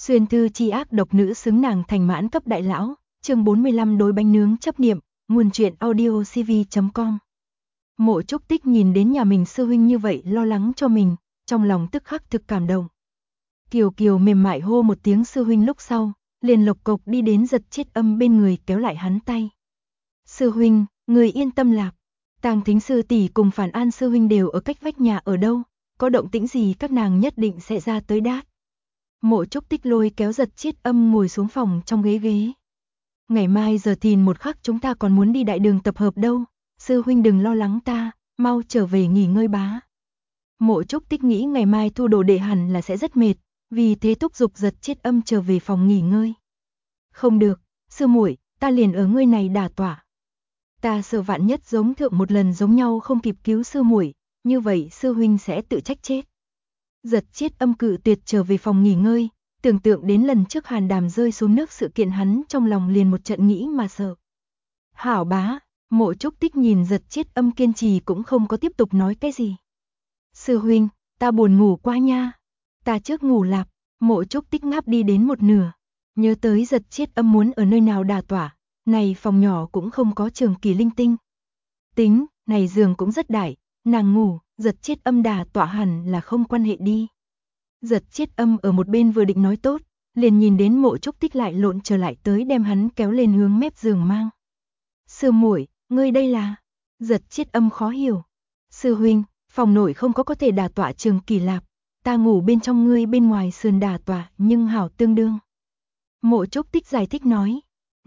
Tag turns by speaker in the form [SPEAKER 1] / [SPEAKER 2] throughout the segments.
[SPEAKER 1] Xuyên thư chi ác độc nữ xứng nàng thành mãn cấp đại lão, chương 45 đối bánh nướng chấp niệm, nguồn truyện audio cv.com. Mộ Trúc Tích nhìn đến nhà mình sư huynh như vậy lo lắng cho mình, trong lòng tức khắc thực cảm động. Kiều Kiều mềm mại hô một tiếng sư huynh lúc sau, liền lộc cộc đi đến Giật Chết Âm bên người kéo lại hắn tay. Sư huynh, người yên tâm lạc, Tàng Thính sư tỷ cùng Phản An sư huynh đều ở cách vách nhà ở đâu, có động tĩnh gì các nàng nhất định sẽ ra tới đát. Mộ Trúc Tích lôi kéo Giật Chết Âm ngồi xuống phòng trong ghế. Ngày mai giờ thìn một khắc chúng ta còn muốn đi đại đường tập hợp đâu, sư huynh đừng lo lắng ta, mau trở về nghỉ ngơi bá. Mộ Trúc Tích nghĩ ngày mai thu đồ đệ hẳn là sẽ rất mệt, vì thế thúc giục Giật Chết Âm trở về phòng nghỉ ngơi. Không được, sư muội, ta liền ở ngươi này đả tỏa. Ta sợ vạn nhất giống thượng một lần giống nhau không kịp cứu sư muội, như vậy sư huynh sẽ tự trách chết. Giật Chết Âm cự tuyệt trở về phòng nghỉ ngơi, tưởng tượng đến lần trước Hàn Đàm rơi xuống nước sự kiện hắn trong lòng liền một trận nghĩ mà sợ. Hảo bá, Mộ Trúc Tích nhìn Giật Chết Âm kiên trì cũng không có tiếp tục nói cái gì. Sư huynh, ta buồn ngủ quá nha. Ta trước ngủ lạp, Mộ Trúc Tích ngáp đi đến một nửa. Nhớ tới Giật Chết Âm muốn ở nơi nào đả tỏa, này phòng nhỏ cũng không có trường kỳ linh tinh. Tính, này giường cũng rất đại, nàng ngủ, Giật Chết Âm đả tỏa hẳn là không quan hệ đi. Giật Chết Âm ở một bên vừa định nói tốt, liền nhìn đến Mộ Trúc Tích lại lộn trở lại tới đem hắn kéo lên hướng mép giường mang. Sư muội, ngươi đây là? Giật Chết Âm khó hiểu. Sư huynh, phòng nội không có thể đả tỏa trường kỳ lạp, ta ngủ bên trong ngươi bên ngoài sườn đả tỏa nhưng hảo tương đương. Mộ Trúc Tích giải thích nói.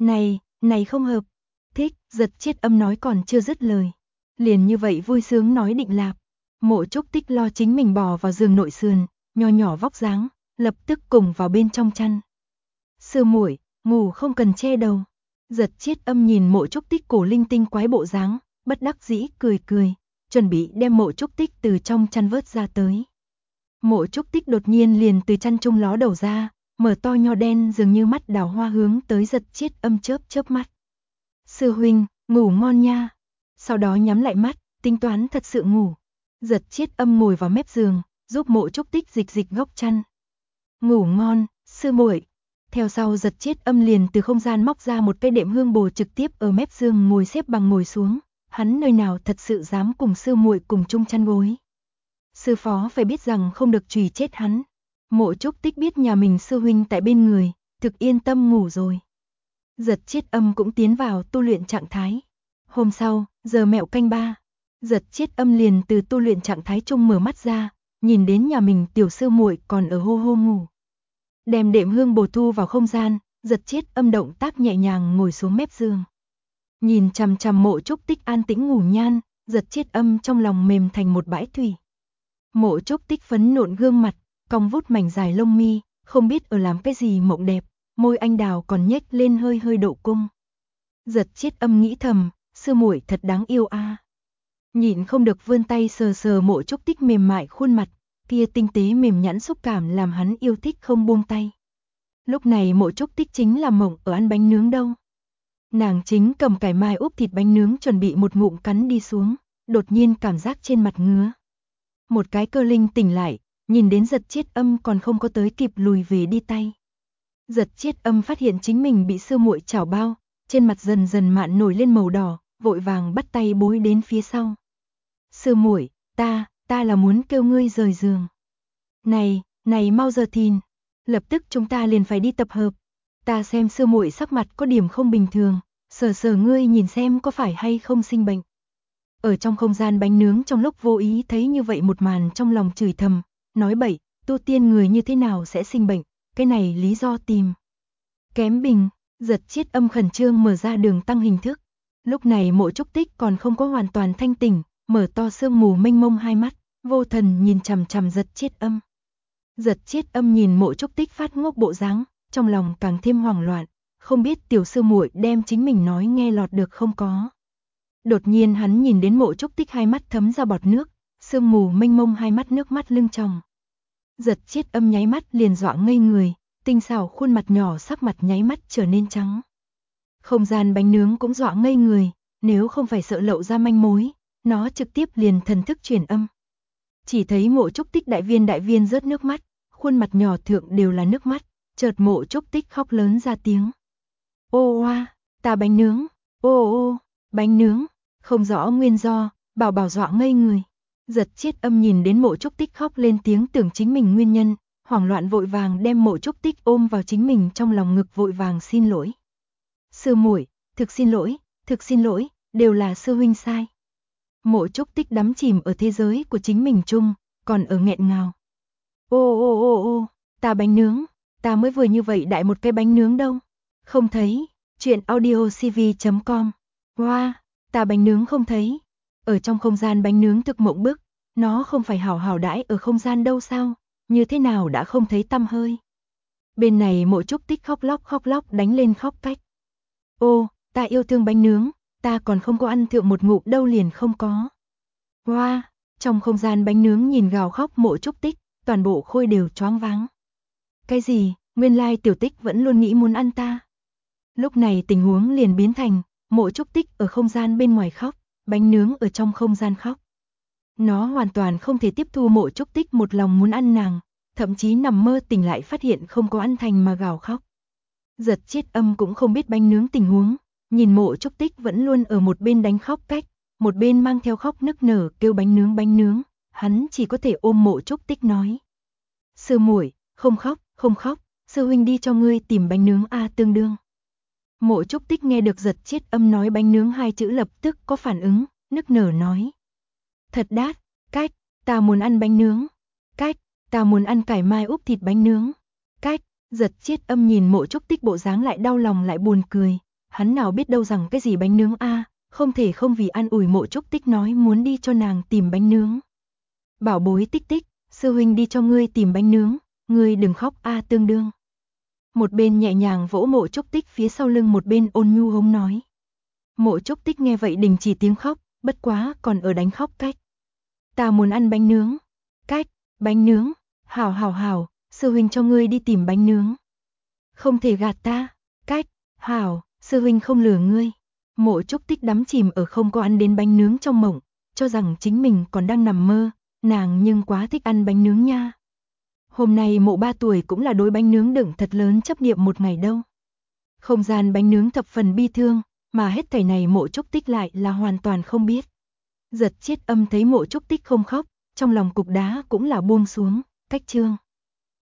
[SPEAKER 1] Này không hợp. Thích, Giật Chết Âm nói còn chưa dứt lời. Liền như vậy vui sướng nói định lạp. Mộ Trúc Tích lo chính mình bò vào giường nội sườn, nho nhỏ vóc dáng, lập tức cùng vào bên trong chăn. Sư muội, ngủ không cần che đầu. Giật Chết Âm nhìn Mộ Trúc Tích cổ linh tinh quái bộ dáng, bất đắc dĩ cười, chuẩn bị đem Mộ Trúc Tích từ trong chăn vớt ra tới. Mộ Trúc Tích đột nhiên liền từ chăn chung ló đầu ra, mở to nho đen dường như mắt đào hoa hướng tới Giật Chết Âm chớp mắt. Sư huynh, ngủ ngon nha. Sau đó nhắm lại mắt, tính toán thật sự ngủ. Giật Chết Âm ngồi vào mép giường, giúp Mộ Trúc Tích dịch góc chăn. Ngủ ngon, sư muội. Theo sau Giật Chết Âm liền từ không gian móc ra một cây đệm hương bồ trực tiếp ở mép giường ngồi xếp bằng ngồi xuống. Hắn nơi nào thật sự dám cùng sư muội cùng chung chăn gối. Sư phó phải biết rằng không được chùy chết hắn. Mộ Trúc Tích biết nhà mình sư huynh tại bên người, thực yên tâm ngủ rồi. Giật Chết Âm cũng tiến vào tu luyện trạng thái. Hôm sau, giờ mẹo canh 3, Giật Chết Âm liền từ tu luyện trạng thái chung mở mắt ra, nhìn đến nhà mình tiểu sư muội còn ở hô ngủ. Đem đệm hương bồ thu vào không gian, Giật Chết Âm động tác nhẹ nhàng ngồi xuống mép giường. Nhìn chằm chằm Mộ Trúc Tích an tĩnh ngủ nhan, Giật Chết Âm trong lòng mềm thành một bãi thủy. Mộ Trúc Tích phấn nộn gương mặt, cong vút mảnh dài lông mi, không biết ở làm cái gì mộng đẹp, môi anh đào còn nhếch lên hơi độ cung. Giật Chết Âm nghĩ thầm, sư muội thật đáng yêu a. Nhịn không được vươn tay sờ Mộ Trúc Tích mềm mại khuôn mặt, kia tinh tế mềm nhẵn xúc cảm làm hắn yêu thích không buông tay. Lúc này Mộ Trúc Tích chính là mộng ở ăn bánh nướng đâu. Nàng chính cầm cải mai úp thịt bánh nướng chuẩn bị một ngụm cắn đi xuống, đột nhiên cảm giác trên mặt ngứa. Một cái cơ linh tỉnh lại, nhìn đến Giật Chết Âm còn không có tới kịp lùi về đi tay. Giật Chết Âm phát hiện chính mình bị sư muội chảo bao, trên mặt dần dần mạn nổi lên màu đỏ, vội vàng bắt tay bối đến phía sau. Sư muội, ta là muốn kêu ngươi rời giường. Này mau giờ thìn, lập tức chúng ta liền phải đi tập hợp. Ta xem sư muội sắc mặt có điểm không bình thường, sờ ngươi nhìn xem có phải hay không sinh bệnh. Ở trong không gian bánh nướng trong lúc vô ý thấy như vậy một màn trong lòng chửi thầm, nói bậy, tu tiên người như thế nào sẽ sinh bệnh, cái này lý do tìm. Kém bình, Giật Chết Âm khẩn trương mở ra đường tăng hình thức. Lúc này Mộ Trúc Tích còn không có hoàn toàn thanh tỉnh, mở to sương mù mênh mông hai mắt, vô thần nhìn chằm chằm Giật Chết Âm. Giật Chết Âm nhìn Mộ Trúc Tích phát ngốc bộ dáng, trong lòng càng thêm hoảng loạn, không biết tiểu sư muội đem chính mình nói nghe lọt được không có. Đột nhiên hắn nhìn đến Mộ Trúc Tích hai mắt thấm ra bọt nước, sương mù mênh mông hai mắt nước mắt lưng tròng. Giật Chết Âm nháy mắt liền dọa ngây người, tinh xảo khuôn mặt nhỏ sắc mặt nháy mắt trở nên trắng. Không gian bánh nướng cũng dọa ngây người, nếu không phải sợ lộ ra manh mối, nó trực tiếp liền thần thức truyền âm. Chỉ thấy Mộ Trúc Tích đại viên rớt nước mắt, khuôn mặt nhỏ thượng đều là nước mắt, Chợt Mộ Trúc Tích khóc lớn ra tiếng. Ô oa, ta bánh nướng, ô ô, bánh nướng, không rõ nguyên do, Bảo Bảo dọa ngây người. Giật Chiết Âm nhìn đến Mộ Trúc Tích khóc lên tiếng tưởng chính mình nguyên nhân, hoảng loạn vội vàng đem Mộ Trúc Tích ôm vào chính mình trong lòng ngực vội vàng xin lỗi. Sư muội, thực xin lỗi, đều là sư huynh sai. Mộ Trúc Tích đắm chìm ở thế giới của chính mình chung, còn ở nghẹn ngào. Ô ô ô ô, ta bánh nướng, ta mới vừa như vậy đại một cái bánh nướng đâu. Không thấy, chuyện audiocv.com. Wow, ta bánh nướng không thấy. Ở trong không gian bánh nướng thực mộng bức, nó không phải hảo hảo đãi ở không gian đâu sao, như thế nào đã không thấy tăm hơi. Bên này Mộ Trúc Tích khóc lóc đánh lên khóc cách. Ô, ta yêu thương bánh nướng, ta còn không có ăn thượng một ngụm đâu liền không có. Wow, trong không gian bánh nướng nhìn gào khóc Mộ Trúc Tích, toàn bộ khôi đều choáng váng. Cái gì, nguyên lai Tiểu Tích vẫn luôn nghĩ muốn ăn ta. Lúc này tình huống liền biến thành, Mộ Trúc Tích ở không gian bên ngoài khóc, bánh nướng ở trong không gian khóc. Nó hoàn toàn không thể tiếp thu Mộ Trúc Tích một lòng muốn ăn nàng, thậm chí nằm mơ tỉnh lại phát hiện không có ăn thành mà gào khóc. Giật Chiết Âm cũng không biết bánh nướng tình huống, nhìn Mộ Trúc Tích vẫn luôn ở một bên đánh khóc cách, một bên mang theo khóc nức nở kêu bánh nướng, hắn chỉ có thể ôm Mộ Trúc Tích nói. Sư muội, không khóc, sư huynh đi cho ngươi tìm bánh nướng a tương đương. Mộ Trúc Tích nghe được Giật Chiết Âm nói bánh nướng hai chữ lập tức có phản ứng, nức nở nói. Thật đát, cách, ta muốn ăn bánh nướng, cách, ta muốn ăn cải mai úp thịt bánh nướng, cách. Giật Chiết Âm nhìn Mộ Trúc Tích bộ dáng lại đau lòng lại buồn cười, hắn nào biết đâu rằng cái gì bánh nướng a, không thể không vì an ủi Mộ Trúc Tích nói muốn đi cho nàng tìm bánh nướng. Bảo bối Tích Tích, sư huynh đi cho ngươi tìm bánh nướng, ngươi đừng khóc a tương đương. Một bên nhẹ nhàng vỗ Mộ Trúc Tích phía sau lưng một bên ôn nhu hống nói. Mộ Trúc Tích nghe vậy đình chỉ tiếng khóc, bất quá còn ở đánh khóc cách. Ta muốn ăn bánh nướng, cách, bánh nướng, hảo, sư huynh cho ngươi đi tìm bánh nướng. Không thể gạt ta, cách, hảo, sư huynh không lừa ngươi. Mộ Trúc Tích đắm chìm ở không có ăn đến bánh nướng trong mộng, cho rằng chính mình còn đang nằm mơ, nàng nhưng quá thích ăn bánh nướng nha. Hôm nay Mộ 3 tuổi cũng là đối bánh nướng đựng thật lớn chấp niệm một ngày đâu. Không gian bánh nướng thập phần bi thương, mà hết thảy này Mộ Trúc Tích lại là hoàn toàn không biết. Giật Chiết Âm thấy Mộ Trúc Tích không khóc, trong lòng cục đá cũng là buông xuống, cách chương.